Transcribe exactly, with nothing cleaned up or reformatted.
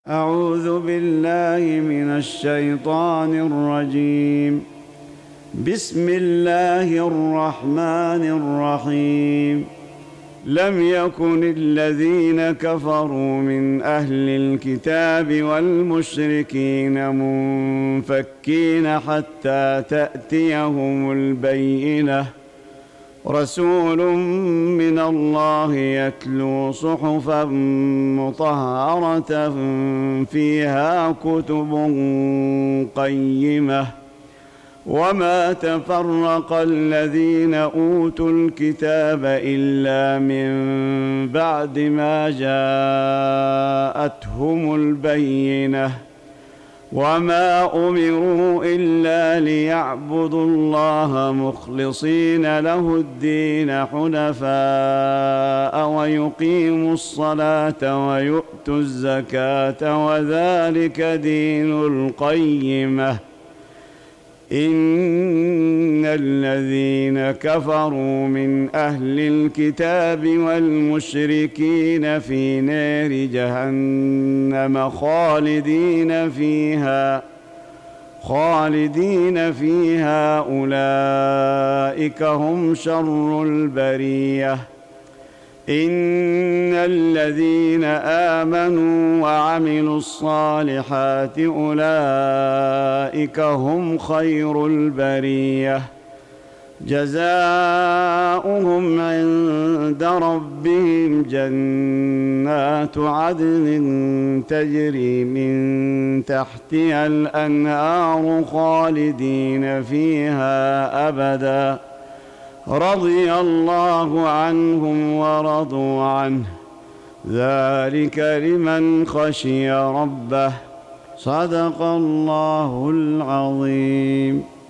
أعوذ بالله من الشيطان الرجيم. بسم الله الرحمن الرحيم. لم يكن الذين كفروا من أهل الكتاب والمشركين منفكين حتى تأتيهم البينة، رسول من الله يتلو صحفا مطهرة فيها كتب قيمة. وما تفرق الذين أوتوا الكتاب إلا من بعد ما جاءتهم البينة، وما أمروا إلا ليعبدوا الله مخلصين له الدين حنفاء ويقيموا الصلاة ويؤتوا الزكاة وذلك دين القيمة. إن الذين كفروا من أهل الكتاب والمشركين في نار جهنم خالدين فيها خالدين فيها أولئك هم شر البرية. إن الذين آمنوا وعملوا الصالحات أولئك هم خير البرية، جزاؤهم عند ربهم جنات عدن تجري من تحتها الأنهار خالدين فيها أبدا، رضي الله عنهم ورضوا عنه، ذلك لمن خشي ربه. صدق الله العظيم.